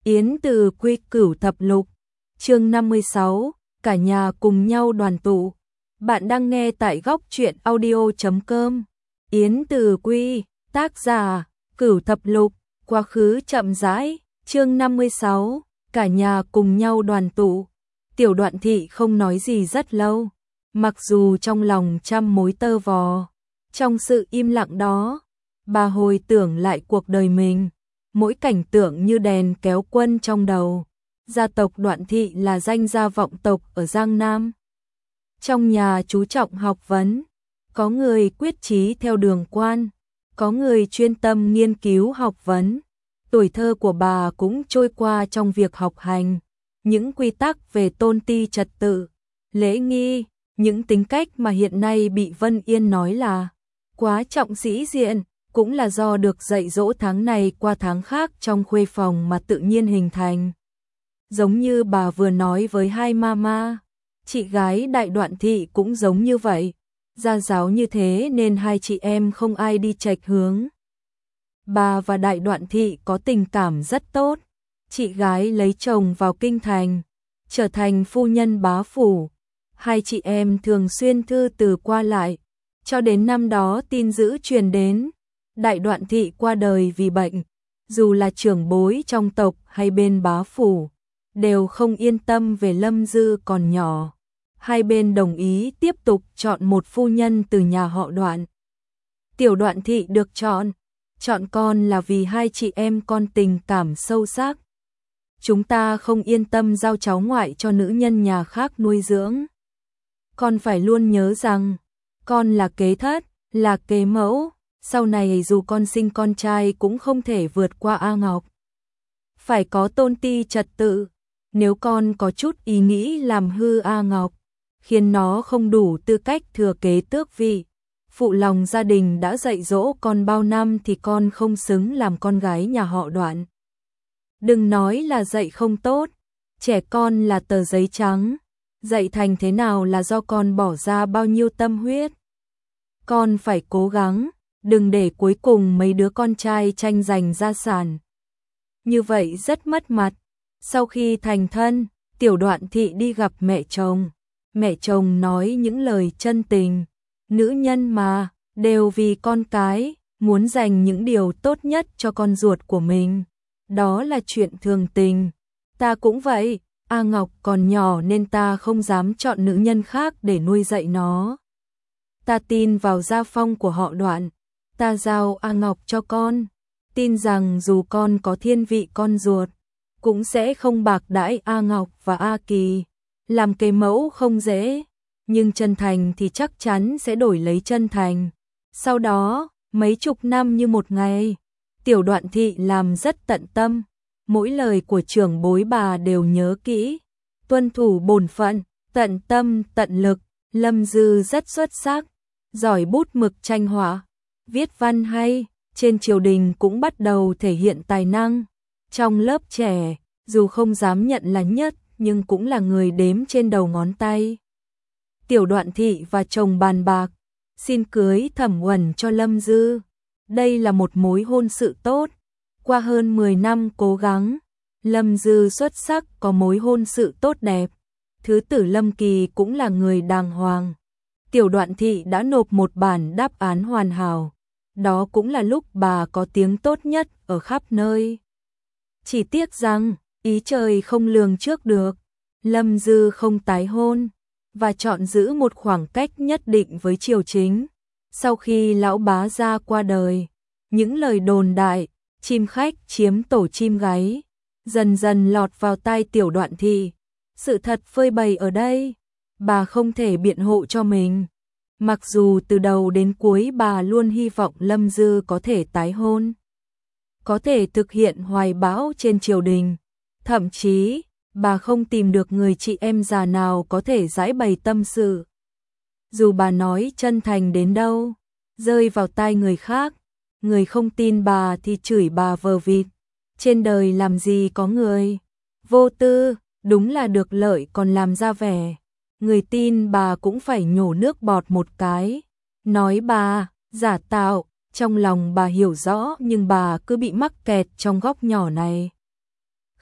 Yến Từ Quy Cửu Thập Lục, chương 56, cả nhà cùng nhau đoàn tụ. Bạn đang nghe tại góc truyện audio.com. Yến Từ Quy, tác giả, Cửu Thập Lục, quá khứ chậm rãi, chương 56, cả nhà cùng nhau đoàn tụ. Tiểu Đoạn Thị không nói gì rất lâu, mặc dù trong lòng trăm mối tơ vò. Trong sự im lặng đó, bà hồi tưởng lại cuộc đời mình. Mỗi cảnh tượng như đèn kéo quân trong đầu. Gia tộc Đoạn Thị là danh gia vọng tộc ở Giang Nam. Trong nhà chú trọng học vấn, có người quyết chí theo đường quan, có người chuyên tâm nghiên cứu học vấn. Tuổi thơ của bà cũng trôi qua trong việc học hành, những quy tắc về tôn ti trật tự, lễ nghi, những tính cách mà hiện nay bị Vân Yên nói là quá trọng sĩ diện, cũng là do được dạy dỗ tháng này qua tháng khác trong khuê phòng mà tự nhiên hình thành. Giống như bà vừa nói với hai mama, chị gái Đại Đoạn Thị cũng giống như vậy, gia giáo như thế nên hai chị em không ai đi chệch hướng. Bà và Đại Đoạn Thị có tình cảm rất tốt, chị gái lấy chồng vào kinh thành, trở thành phu nhân bá phủ. Hai chị em thường xuyên thư từ qua lại, cho đến năm đó tin dữ truyền đến. Đại Đoạn Thị qua đời vì bệnh, dù là trưởng bối trong tộc hay bên bá phủ, đều không yên tâm về Lâm Dư còn nhỏ. Hai bên đồng ý tiếp tục chọn một phu nhân từ nhà họ Đoạn. Tiểu Đoạn Thị được chọn con là vì hai chị em con tình cảm sâu sắc. Chúng ta không yên tâm giao cháu ngoại cho nữ nhân nhà khác nuôi dưỡng. Con phải luôn nhớ rằng, con là kế thất, là kế mẫu. Sau này dù con sinh con trai cũng không thể vượt qua A Ngọc. Phải có tôn ti trật tự, nếu con có chút ý nghĩ làm hư A Ngọc, khiến nó không đủ tư cách thừa kế tước vị, phụ lòng gia đình đã dạy dỗ con bao năm thì con không xứng làm con gái nhà họ Đoạn. Đừng nói là dạy không tốt, trẻ con là tờ giấy trắng, dạy thành thế nào là do con bỏ ra bao nhiêu tâm huyết. Con phải cố gắng, đừng để cuối cùng mấy đứa con trai tranh giành gia sản. Như vậy rất mất mặt. Sau khi thành thân, Tiểu Đoạn Thị đi gặp mẹ chồng. Mẹ chồng nói những lời chân tình. Nữ nhân mà, đều vì con cái, muốn dành những điều tốt nhất cho con ruột của mình. Đó là chuyện thường tình. Ta cũng vậy, A Ngọc còn nhỏ nên ta không dám chọn nữ nhân khác để nuôi dạy nó. Ta tin vào gia phong của họ Đoạn. Ta giao A Ngọc cho con, tin rằng dù con có thiên vị con ruột, cũng sẽ không bạc đãi A Ngọc và A Kỳ. Làm kế mẫu không dễ, nhưng chân thành thì chắc chắn sẽ đổi lấy chân thành. Sau đó, mấy chục năm như một ngày, Tiểu Đoạn Thị làm rất tận tâm, mỗi lời của trưởng bối bà đều nhớ kỹ, tuân thủ bổn phận, tận tâm, tận lực. Lâm Dư rất xuất sắc, giỏi bút mực tranh họa, viết văn hay, trên triều đình cũng bắt đầu thể hiện tài năng. Trong lớp trẻ, dù không dám nhận là nhất, nhưng cũng là người đếm trên đầu ngón tay. Tiểu Đoạn Thị và chồng bàn bạc, xin cưới Thẩm Uẩn cho Lâm Dư. Đây là một mối hôn sự tốt. Qua hơn 10 năm cố gắng, Lâm Dư xuất sắc có mối hôn sự tốt đẹp. Thứ tử Lâm Kỳ cũng là người đàng hoàng. Tiểu Đoạn Thị đã nộp một bản đáp án hoàn hảo. Đó cũng là lúc bà có tiếng tốt nhất ở khắp nơi. Chỉ tiếc rằng, ý trời không lường trước được. Lâm Dư không tái hôn, và chọn giữ một khoảng cách nhất định với triều chính. Sau khi lão bá gia qua đời, những lời đồn đại, chim khách chiếm tổ chim gáy, dần dần lọt vào tai Tiểu Đoạn Thị. Sự thật phơi bày ở đây, bà không thể biện hộ cho mình. Mặc dù từ đầu đến cuối bà luôn hy vọng Lâm Dư có thể tái hôn, có thể thực hiện hoài bão trên triều đình. Thậm chí, bà không tìm được người chị em già nào có thể giải bày tâm sự. Dù bà nói chân thành đến đâu, rơi vào tai người khác, người không tin bà thì chửi bà vờ vịt. Trên đời làm gì có người vô tư, đúng là được lợi còn làm ra vẻ. Người tin bà cũng phải nhổ nước bọt một cái, nói bà giả tạo. Trong lòng bà hiểu rõ nhưng bà cứ bị mắc kẹt trong góc nhỏ này.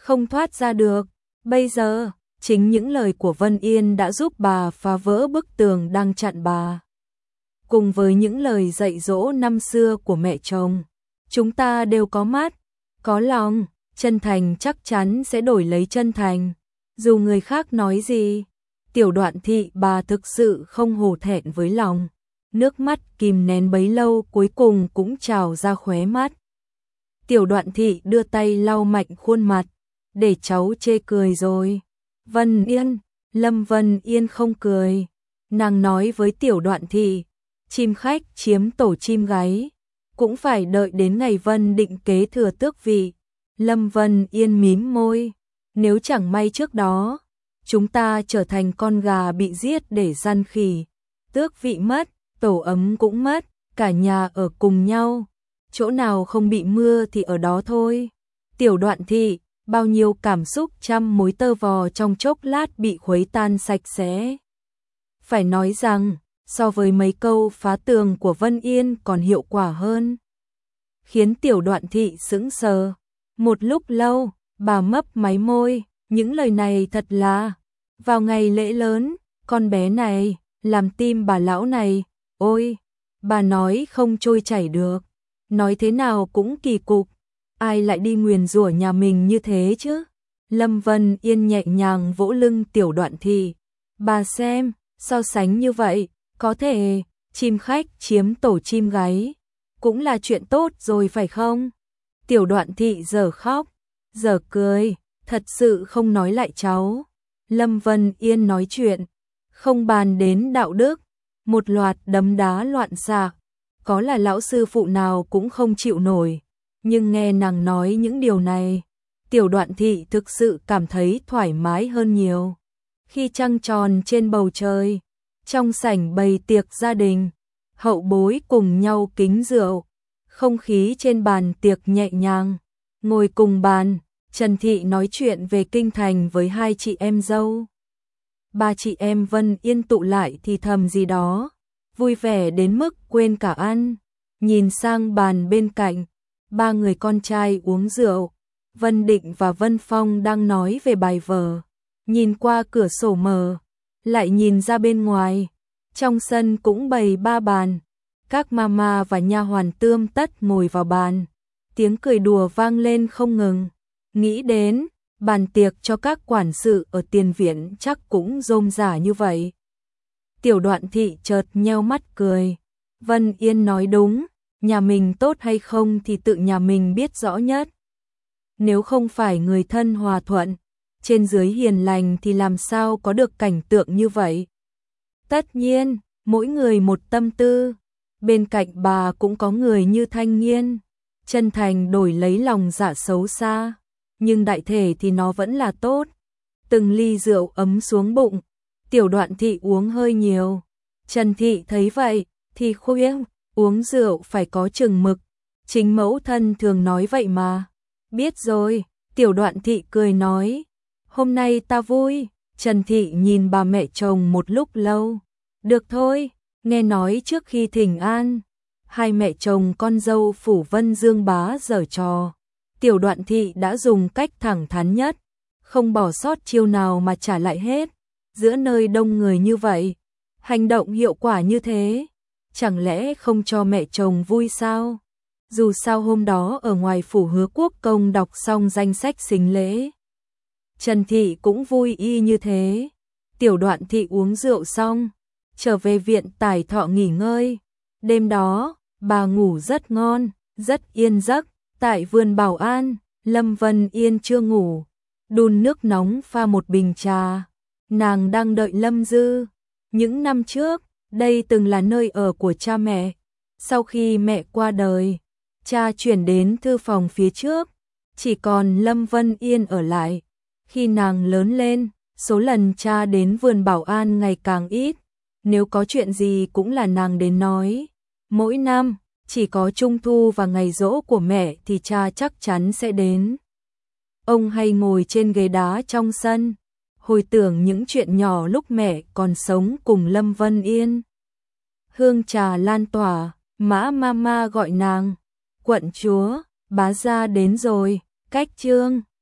không thoát ra được. Bây giờ, chính những lời của Vân Yên đã giúp bà phá vỡ bức tường đang chặn bà. Cùng với những lời dạy dỗ năm xưa của mẹ chồng, chúng ta đều có mắt, có lòng, chân thành chắc chắn sẽ đổi lấy chân thành. Dù người khác nói gì, Tiểu Đoạn Thị bà thực sự không hổ thẹn với lòng. Nước mắt kìm nén bấy lâu cuối cùng cũng trào ra khóe mắt. Tiểu Đoạn Thị đưa tay lau mạnh khuôn mặt, để cháu chê cười rồi. Vân Yên, Lâm Vân Yên không cười. Nàng nói với Tiểu Đoạn Thị, chim khách chiếm tổ chim gáy, cũng phải đợi đến ngày Vân Định kế thừa tước vị. Lâm Vân Yên mím môi, nếu chẳng may trước đó, chúng ta trở thành con gà bị giết để săn khỉ, tước vị mất, tổ ấm cũng mất, cả nhà ở cùng nhau, chỗ nào không bị mưa thì ở đó thôi. Tiểu Đoạn Thị, bao nhiêu cảm xúc trăm mối tơ vò trong chốc lát bị khuấy tan sạch sẽ. Phải nói rằng, so với mấy câu phá tường của Vân Yên còn hiệu quả hơn. Khiến Tiểu Đoạn Thị sững sờ. Một lúc lâu, bà mấp máy môi, những lời này thật là, vào ngày lễ lớn, con bé này, làm tim bà lão này, ôi, bà nói không trôi chảy được, nói thế nào cũng kỳ cục, ai lại đi nguyền rủa nhà mình như thế chứ? Lâm Vân Yên nhẹ nhàng vỗ lưng Tiểu Đoạn Thị, bà xem, so sánh như vậy, có thể, chim khách chiếm tổ chim gáy, cũng là chuyện tốt rồi phải không? Tiểu Đoạn Thị giờ khóc, giờ cười, thật sự không nói lại cháu. Lâm Vân Yên nói chuyện, không bàn đến đạo đức, một loạt đấm đá loạn xạ, có là lão sư phụ nào cũng không chịu nổi, nhưng nghe nàng nói những điều này, Tiểu Đoạn Thị thực sự cảm thấy thoải mái hơn nhiều. Khi trăng tròn trên bầu trời, trong sảnh bày tiệc gia đình, hậu bối cùng nhau kính rượu, không khí trên bàn tiệc nhẹ nhàng, ngồi cùng bàn, Trần Thị nói chuyện về kinh thành với hai chị em dâu. Ba chị em Vân Yên tụ lại thì thầm gì đó, vui vẻ đến mức quên cả ăn. Nhìn sang bàn bên cạnh, ba người con trai uống rượu, Vân Định và Vân Phong đang nói về bài vở. Nhìn qua cửa sổ mở, lại nhìn ra bên ngoài, trong sân cũng bày ba bàn. Các mama và nha hoàn tươm tất ngồi vào bàn, tiếng cười đùa vang lên không ngừng. Nghĩ đến, bàn tiệc cho các quản sự ở tiền viện chắc cũng rôm rả như vậy. Tiểu Đoạn Thị chợt nheo mắt cười. Vân Yên nói đúng, nhà mình tốt hay không thì tự nhà mình biết rõ nhất. Nếu không phải người thân hòa thuận, trên dưới hiền lành thì làm sao có được cảnh tượng như vậy. Tất nhiên, mỗi người một tâm tư. Bên cạnh bà cũng có người như Thanh Nghiên, chân thành đổi lấy lòng dạ xấu xa, nhưng đại thể thì nó vẫn là tốt. Từng ly rượu ấm xuống bụng, Tiểu Đoạn Thị uống hơi nhiều. Trần Thị thấy vậy, thì khuyên, uống rượu phải có chừng mực, chính mẫu thân thường nói vậy mà. Biết rồi, Tiểu Đoạn Thị cười nói, hôm nay ta vui. Trần Thị nhìn bà mẹ chồng một lúc lâu, được thôi. Nghe nói trước khi thỉnh an, hai mẹ chồng con dâu phủ Vân Dương Bá giở trò, Tiểu Đoạn Thị đã dùng cách thẳng thắn nhất, không bỏ sót chiêu nào mà trả lại hết. Giữa nơi đông người như vậy, hành động hiệu quả như thế, chẳng lẽ không cho mẹ chồng vui sao? Dù sao hôm đó ở ngoài phủ Hứa Quốc công đọc xong danh sách sính lễ, Trần Thị cũng vui y như thế. Tiểu Đoạn Thị uống rượu xong, trở về viện Tải Thọ nghỉ ngơi. Đêm đó, bà ngủ rất ngon, rất yên giấc. Tại vườn Bảo An, Lâm Vân Yên chưa ngủ, đun nước nóng pha một bình trà. Nàng đang đợi Lâm Dư. Những năm trước, đây từng là nơi ở của cha mẹ. Sau khi mẹ qua đời, cha chuyển đến thư phòng phía trước, chỉ còn Lâm Vân Yên ở lại. Khi nàng lớn lên, số lần cha đến vườn Bảo An ngày càng ít. Nếu có chuyện gì cũng là nàng đến nói. Mỗi năm, chỉ có Trung thu và ngày giỗ của mẹ thì cha chắc chắn sẽ đến. Ông hay ngồi trên ghế đá trong sân, hồi tưởng những chuyện nhỏ lúc mẹ còn sống cùng Lâm Vân Yên. Hương trà lan tỏa, Mã Mama gọi nàng, quận chúa, bá gia đến rồi, cách trương.